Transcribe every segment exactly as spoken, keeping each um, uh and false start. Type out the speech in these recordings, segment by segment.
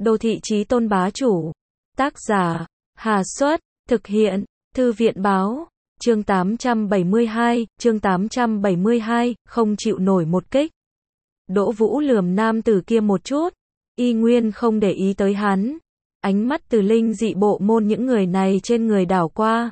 Đô thị chí tôn bá chủ. Tác giả, Hà Xuất, thực hiện, Thư viện Báo. Chương tám trăm bảy mươi hai, chương tám trăm bảy mươi hai, không chịu nổi một kích. Đỗ Vũ lườm nam tử kia một chút, y nguyên không để ý tới hắn. Ánh mắt từ linh dị bộ môn những người này trên người đảo qua.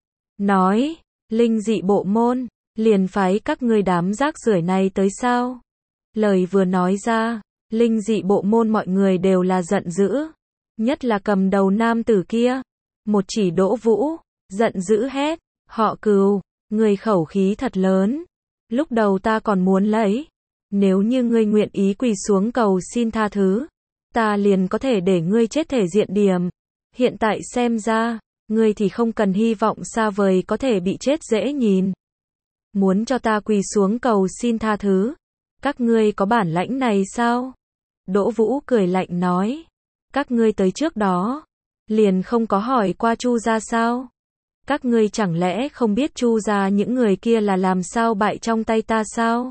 Nói, linh dị bộ môn, liền phái các ngươi đám rác rưởi này tới sao? Lời vừa nói ra, linh dị bộ môn mọi người đều là giận dữ. Nhất là cầm đầu nam tử kia. Một chỉ Đỗ Vũ, giận dữ hét, họ Cừu, người khẩu khí thật lớn. Lúc đầu ta còn muốn lấy. Nếu như ngươi nguyện ý quỳ xuống cầu xin tha thứ, ta liền có thể để ngươi chết thể diện điểm. Hiện tại xem ra, ngươi thì không cần hy vọng xa vời có thể bị chết dễ nhìn. Muốn cho ta quỳ xuống cầu xin tha thứ? Các ngươi có bản lãnh này sao? Đỗ Vũ cười lạnh nói. Các ngươi tới trước đó, liền không có hỏi qua Chu gia sao? Các ngươi chẳng lẽ không biết Chu gia những người kia là làm sao bại trong tay ta sao?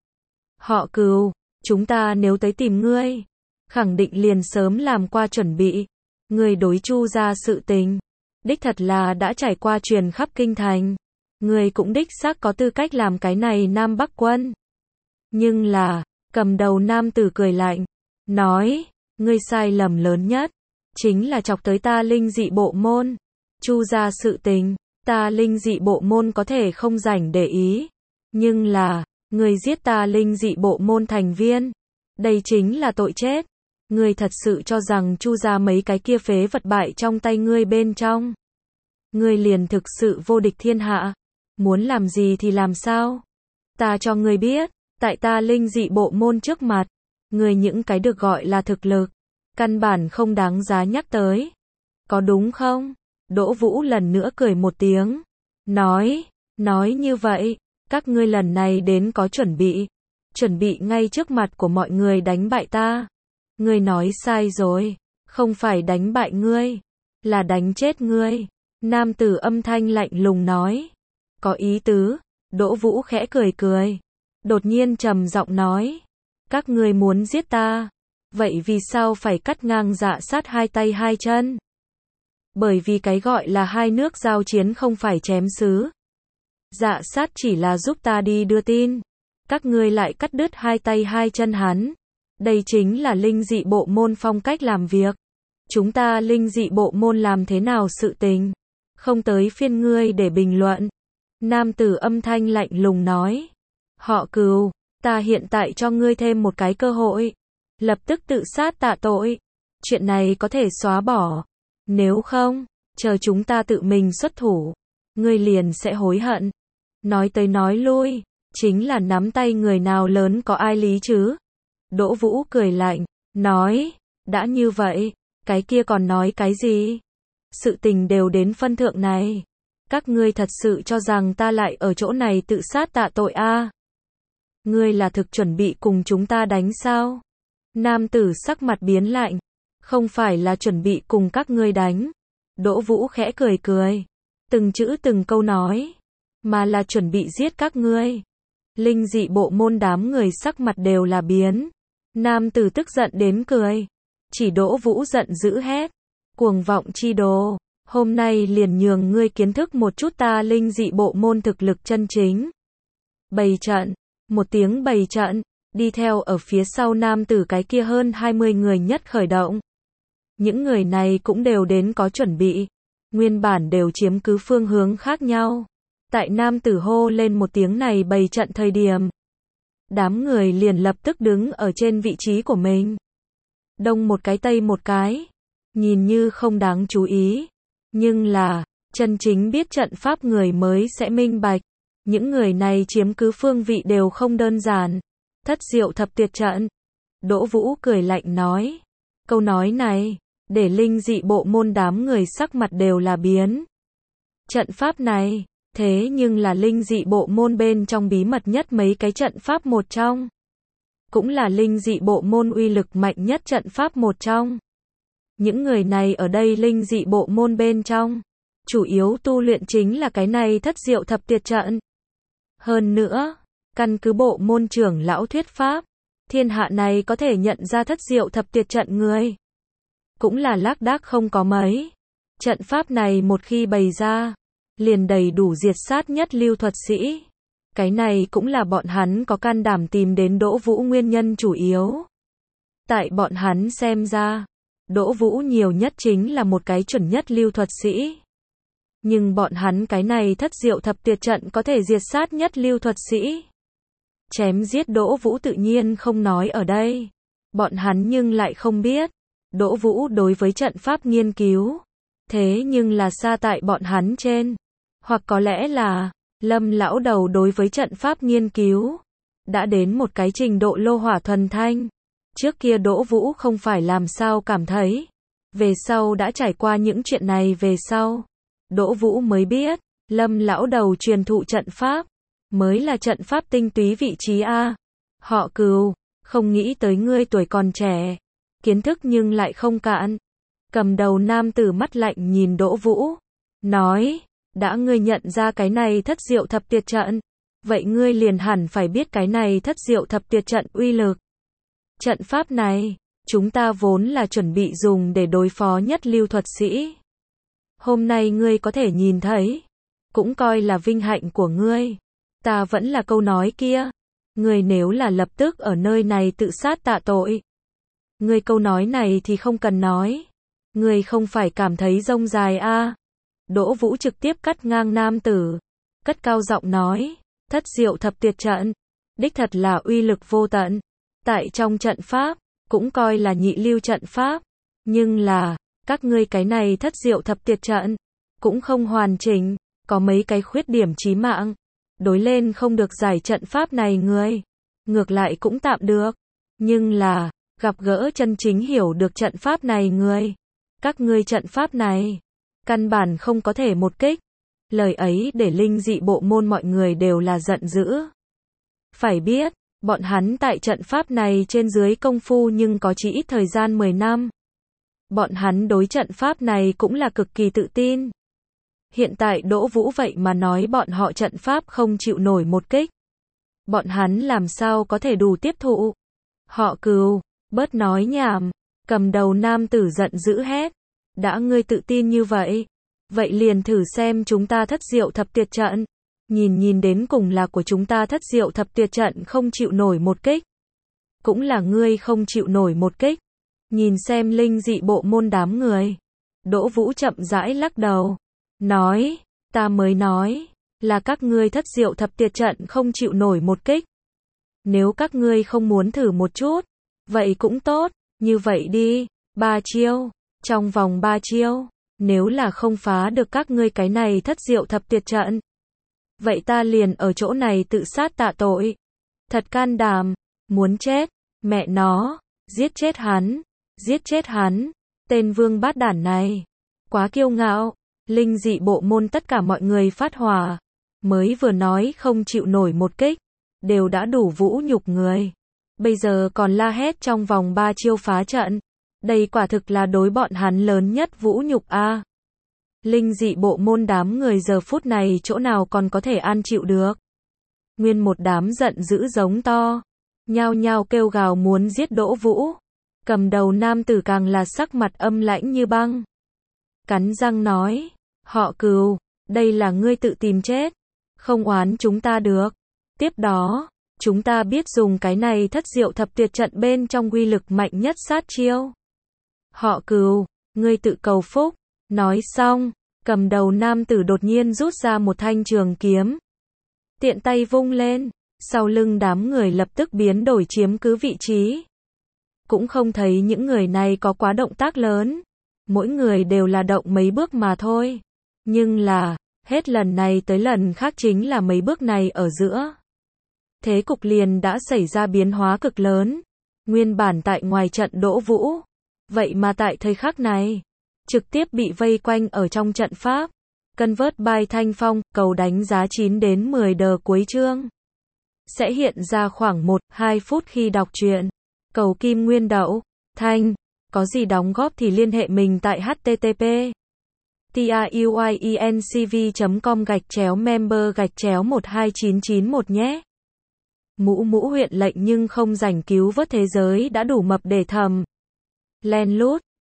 Họ Cừu, chúng ta nếu tới tìm ngươi, khẳng định liền sớm làm qua chuẩn bị. Ngươi đối Chu gia sự tình, đích thật là đã trải qua truyền khắp kinh thành. Ngươi cũng đích xác có tư cách làm cái này Nam Bắc quân. Nhưng là, cầm đầu nam tử cười lạnh, nói, ngươi sai lầm lớn nhất, chính là chọc tới ta linh dị bộ môn. Chu gia sự tình, ta linh dị bộ môn có thể không rảnh để ý. Nhưng là, ngươi giết ta linh dị bộ môn thành viên. Đây chính là tội chết. Ngươi thật sự cho rằng Chu gia mấy cái kia phế vật bại trong tay ngươi bên trong. Ngươi liền thực sự vô địch thiên hạ. Muốn làm gì thì làm sao? Ta cho ngươi biết, tại ta linh dị bộ môn trước mặt, ngươi những cái được gọi là thực lực, căn bản không đáng giá nhắc tới. Có đúng không? Đỗ Vũ lần nữa cười một tiếng. Nói, nói như vậy, các ngươi lần này đến có chuẩn bị. Chuẩn bị ngay trước mặt của mọi người đánh bại ta. Ngươi nói sai rồi. Không phải đánh bại ngươi, là đánh chết ngươi. Nam tử âm thanh lạnh lùng nói. Có ý tứ. Đỗ Vũ khẽ cười cười. Đột nhiên trầm giọng nói. Các ngươi muốn giết ta. Vậy vì sao phải cắt ngang Dạ Sát hai tay hai chân? Bởi vì cái gọi là hai nước giao chiến không phải chém sứ. Dạ Sát chỉ là giúp ta đi đưa tin. Các ngươi lại cắt đứt hai tay hai chân hắn. Đây chính là linh dị bộ môn phong cách làm việc. Chúng ta linh dị bộ môn làm thế nào sự tình? Không tới phiên ngươi để bình luận. Nam tử âm thanh lạnh lùng nói. Họ Cừu, ta hiện tại cho ngươi thêm một cái cơ hội. Lập tức tự sát tạ tội. Chuyện này có thể xóa bỏ. Nếu không, chờ chúng ta tự mình xuất thủ, ngươi liền sẽ hối hận. Nói tới nói lui, chính là nắm tay người nào lớn có ai lý chứ? Đỗ Vũ cười lạnh, nói, đã như vậy, cái kia còn nói cái gì? Sự tình đều đến phân thượng này. Các ngươi thật sự cho rằng ta lại ở chỗ này tự sát tạ tội a? À? Ngươi là thực chuẩn bị cùng chúng ta đánh sao? Nam tử sắc mặt biến lạnh. Không phải là chuẩn bị cùng các ngươi đánh. Đỗ Vũ khẽ cười cười. Từng chữ từng câu nói. Mà là chuẩn bị giết các ngươi. Linh dị bộ môn đám người sắc mặt đều là biến. Nam tử tức giận đến cười. Chỉ Đỗ Vũ giận dữ hét. Cuồng vọng chi đồ. Hôm nay liền nhường ngươi kiến thức một chút ta linh dị bộ môn thực lực chân chính. Bày trận. Một tiếng bày trận. Đi theo ở phía sau nam tử cái kia hơn hai mươi người nhất khởi động. Những người này cũng đều đến có chuẩn bị. Nguyên bản đều chiếm cứ phương hướng khác nhau. Tại nam tử hô lên một tiếng này bày trận thời điểm. Đám người liền lập tức đứng ở trên vị trí của mình. Đông một cái tây một cái. Nhìn như không đáng chú ý. Nhưng là, chân chính biết trận pháp người mới sẽ minh bạch. Những người này chiếm cứ phương vị đều không đơn giản. Thất diệu thập tuyệt trận. Đỗ Vũ cười lạnh nói. Câu nói này, để linh dị bộ môn đám người sắc mặt đều là biến. Trận pháp này, thế nhưng là linh dị bộ môn bên trong bí mật nhất mấy cái trận pháp một trong. Cũng là linh dị bộ môn uy lực mạnh nhất trận pháp một trong. Những người này ở đây linh dị bộ môn bên trong, chủ yếu tu luyện chính là cái này thất diệu thập tuyệt trận. Hơn nữa, căn cứ bộ môn trưởng lão thuyết pháp, thiên hạ này có thể nhận ra thất diệu thập tuyệt trận người. cũng là lác đác không có mấy. Trận pháp này một khi bày ra, liền đầy đủ diệt sát nhất lưu thuật sĩ. Cái này cũng là bọn hắn có can đảm tìm đến Đỗ Vũ nguyên nhân chủ yếu. Tại bọn hắn xem ra, Đỗ Vũ nhiều nhất chính là một cái chuẩn nhất lưu thuật sĩ. Nhưng bọn hắn cái này thất diệu thập tuyệt trận có thể diệt sát nhất lưu thuật sĩ. Chém giết Đỗ Vũ tự nhiên không nói ở đây. Bọn hắn nhưng lại không biết, Đỗ Vũ đối với trận pháp nghiên cứu, thế nhưng là xa tại bọn hắn trên. Hoặc có lẽ là, Lâm lão đầu đối với trận pháp nghiên cứu, đã đến một cái trình độ lô hỏa thuần thanh. Trước kia Đỗ Vũ không phải làm sao cảm thấy. Về sau đã trải qua những chuyện này về sau. Đỗ Vũ mới biết, Lâm lão đầu truyền thụ trận pháp, mới là trận pháp tinh túy vị trí A. Họ Cừu, không nghĩ tới ngươi tuổi còn trẻ, kiến thức nhưng lại không cạn. Cầm đầu nam tử mắt lạnh nhìn Đỗ Vũ, nói, đã ngươi nhận ra cái này thất diệu thập tuyệt trận, vậy ngươi liền hẳn phải biết cái này thất diệu thập tuyệt trận uy lực. Trận pháp này, chúng ta vốn là chuẩn bị dùng để đối phó nhất lưu thuật sĩ. Hôm nay ngươi có thể nhìn thấy, cũng coi là vinh hạnh của ngươi. Ta vẫn là câu nói kia, ngươi nếu là lập tức ở nơi này tự sát tạ tội. Ngươi câu nói này thì không cần nói. Ngươi không phải cảm thấy rông dài a? À? Đỗ Vũ trực tiếp cắt ngang nam tử, cất cao giọng nói, thất diệu thập tuyệt trận, đích thật là uy lực vô tận. Tại trong trận pháp, cũng coi là nhị lưu trận pháp, nhưng là, các ngươi cái này thất diệu thập tuyệt trận, cũng không hoàn chỉnh, có mấy cái khuyết điểm chí mạng. Đối lên không được giải trận pháp này người, ngược lại cũng tạm được, nhưng là, gặp gỡ chân chính hiểu được trận pháp này người, các ngươi trận pháp này, căn bản không có thể một kích. Lời ấy để linh dị bộ môn mọi người đều là giận dữ. Phải biết, bọn hắn tại trận pháp này trên dưới công phu nhưng có chỉ ít thời gian mười năm. Bọn hắn đối trận pháp này cũng là cực kỳ tự tin. Hiện tại Đỗ Vũ vậy mà nói bọn họ trận pháp không chịu nổi một kích. Bọn hắn làm sao có thể đủ tiếp thụ. Họ Cừu, bớt nói nhảm. Cầm đầu nam tử giận dữ hét. Đã ngươi tự tin như vậy, vậy liền thử xem chúng ta thất diệu thập tuyệt trận. Nhìn nhìn đến cùng là của chúng ta thất diệu thập tuyệt trận không chịu nổi một kích. Cũng là ngươi không chịu nổi một kích. Nhìn xem linh dị bộ môn đám người. Đỗ Vũ chậm rãi lắc đầu. Nói, ta mới nói, là các ngươi thất diệu thập tuyệt trận không chịu nổi một kích. Nếu các ngươi không muốn thử một chút, vậy cũng tốt, như vậy đi, ba chiêu, trong vòng ba chiêu, nếu là không phá được các ngươi cái này thất diệu thập tuyệt trận, vậy ta liền ở chỗ này tự sát tạ tội. Thật can đảm, muốn chết, mẹ nó, giết chết hắn, giết chết hắn, tên vương bát đản này, quá kiêu ngạo. Linh dị bộ môn tất cả mọi người phát hỏa, mới vừa nói không chịu nổi một kích, đều đã đủ vũ nhục người. Bây giờ còn la hét trong vòng ba chiêu phá trận, đây quả thực là đối bọn hắn lớn nhất vũ nhục a. À. Linh dị bộ môn đám người giờ phút này chỗ nào còn có thể an chịu được. Nguyên một đám giận dữ giống to, nhao nhao kêu gào muốn giết Đỗ Vũ. Cầm đầu nam tử càng là sắc mặt âm lãnh như băng. Cắn răng nói, họ Cừu, đây là ngươi tự tìm chết, không oán chúng ta được. Tiếp đó, chúng ta biết dùng cái này thất diệu thập tuyệt trận bên trong uy lực mạnh nhất sát chiêu. Họ Cừu, ngươi tự cầu phúc. Nói xong, cầm đầu nam tử đột nhiên rút ra một thanh trường kiếm. Tiện tay vung lên, sau lưng đám người lập tức biến đổi chiếm cứ vị trí. Cũng không thấy những người này có quá động tác lớn. Mỗi người đều là động mấy bước mà thôi. Nhưng là, hết lần này tới lần khác chính là mấy bước này ở giữa. Thế cục liền đã xảy ra biến hóa cực lớn. Nguyên bản tại ngoài trận Đỗ Vũ. Vậy mà tại thời khắc này, trực tiếp bị vây quanh ở trong trận pháp. Convert by Thanh Phong, cầu đánh giá chín đến mười đờ cuối chương. Sẽ hiện ra khoảng một đến hai phút khi đọc truyện. Cầu kim nguyên đậu, thanh. Có gì đóng góp thì liên hệ mình tại http truyencv chấm com gạch chéo member gạch chéo một hai chín chín một nhé. Mũ mũ huyện lệnh nhưng không rảnh cứu vớt thế giới đã đủ mập để thầm. Len lút.